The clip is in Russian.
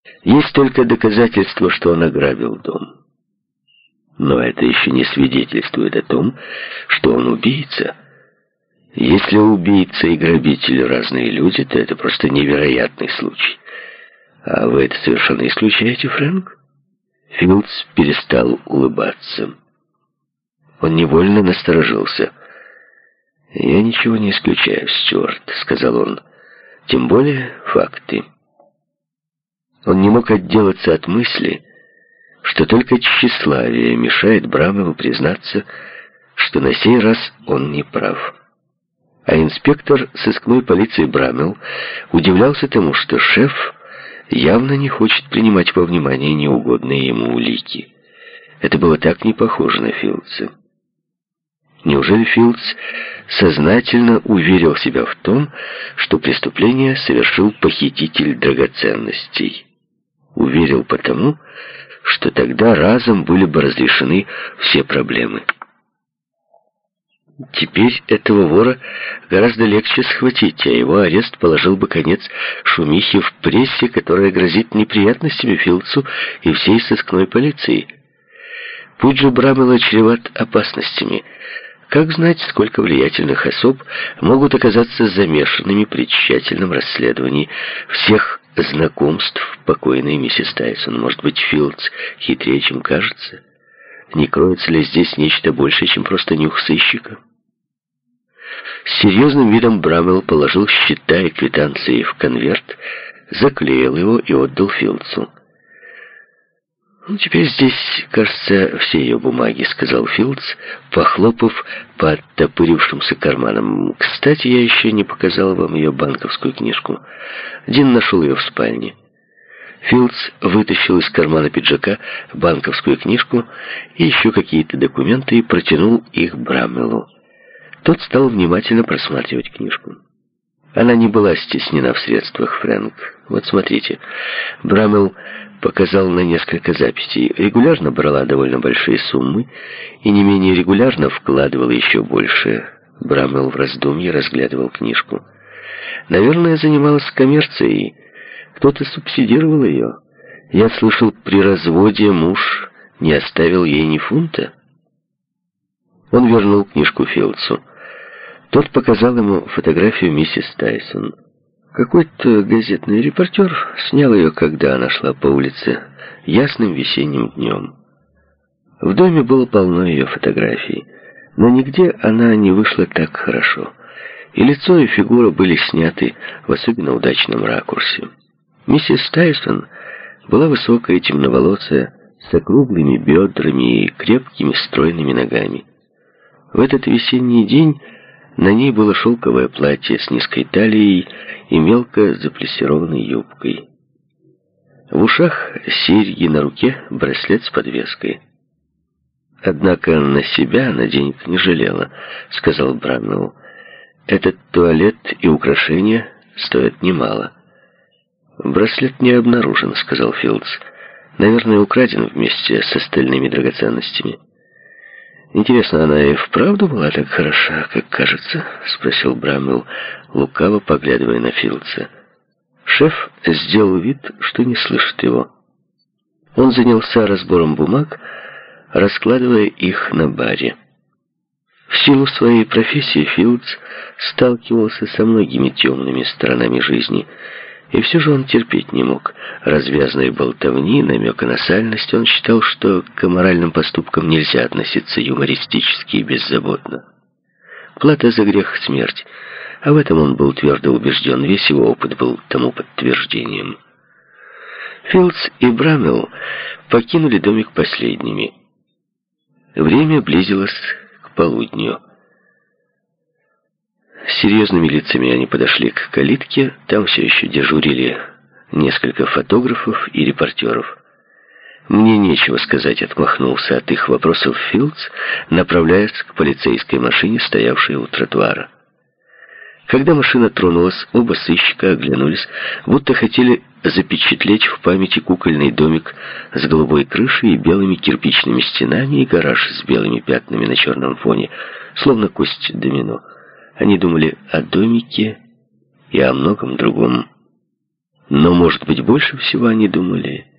Есть только доказательство, что он ограбил дом. Но это еще не свидетельствует о том, что он убийца. Если убийца и грабитель разные люди, то это просто невероятный случай. А вы это совершенно исключаете, Фрэнк? Филдс перестал улыбаться. Он невольно насторожился. «Я ничего не исключаю, Стюарт», — сказал он. «Тем более факты». Он не мог отделаться от мысли, что только тщеславие мешает Брамелу признаться, что на сей раз он не прав. А инспектор сыскной полиции Брамел удивлялся тому, что шеф явно не хочет принимать во внимание неугодные ему улики. Это было так не похоже на Филдса. Неужели Филдс сознательно уверил себя в том, что преступление совершил похититель драгоценностей? Уверил потому, что тогда разом были бы разрешены все проблемы. Теперь этого вора гораздо легче схватить, а его арест положил бы конец шумихе в прессе, которая грозит неприятностями Филдсу и всей сыскной полиции. Путь же Брамела чреват опасностями. Как знать, сколько влиятельных особ могут оказаться замешанными при тщательном расследовании всех знакомств покойной миссис Тайсон? Может быть, Филдс хитрее, чем кажется? Не кроется ли здесь нечто большее, чем просто нюх сыщика? С серьезным видом Брамел положил счета и квитанции в конверт, заклеил его и отдал Филдсу. «Теперь здесь, кажется, все ее бумаги», — сказал Филдс, похлопав по оттопырившимся карманам. «Кстати, я еще не показал вам ее банковскую книжку. Дин нашел ее в спальне». Филдс вытащил из кармана пиджака банковскую книжку и еще какие-то документы и протянул их Брамелу. Тот стал внимательно просматривать книжку. Она не была стеснена в средствах, Фрэнк. Вот смотрите. Брамел показал на несколько записей. Регулярно брала довольно большие суммы и не менее регулярно вкладывала еще больше. Брамел в раздумье разглядывал книжку. Наверное, занималась коммерцией. Кто-то субсидировал ее. Я слышал, при разводе муж не оставил ей ни фунта. Он вернул книжку Филдсу. Тот показал ему фотографию миссис Тайсон. Какой-то газетный репортер снял ее, когда она шла по улице ясным весенним днем. В доме было полно ее фотографий, но нигде она не вышла так хорошо. И лицо, и фигура были сняты в особенно удачном ракурсе. Миссис Тайсон была высокая, темноволосая, с округлыми бедрами и крепкими стройными ногами. В этот весенний день на ней было шелковое платье с низкой талией и мелко заплессированной юбкой. В ушах серьги, на руке браслет с подвеской. «Однако на себя она денег не жалела», — сказал Брамел. «Этот туалет и украшения стоят немало». «Браслет не обнаружен», — сказал Филдс. «Наверное, украден вместе с остальными драгоценностями». «Интересно, она и вправду была так хороша, как кажется?» — спросил Брамел, лукаво поглядывая на Филдса. Шеф сделал вид, что не слышит его. Он занялся разбором бумаг, раскладывая их на баре. В силу своей профессии Филдс сталкивался со многими темными сторонами жизни, и все же он терпеть не мог развязной болтовни, намека на сальность. Он считал, что к аморальным поступкам нельзя относиться юмористически и беззаботно. Плата за грех — смерть, а в этом он был твердо убежден, весь его опыт был тому подтверждением. Филдс и Брамел покинули домик последними. Время близилось к полудню. С серьезными лицами они подошли к калитке. Там все еще дежурили несколько фотографов и репортеров. «Мне нечего сказать», — отмахнулся от их вопросов Филдс, направляясь к полицейской машине, стоявшей у тротуара. Когда машина тронулась, оба сыщика оглянулись, будто хотели запечатлеть в памяти кукольный домик с голубой крышей и белыми кирпичными стенами и гараж с белыми пятнами на черном фоне, словно кость домино. Они думали о домике и о многом другом. Но, может быть, больше всего они думали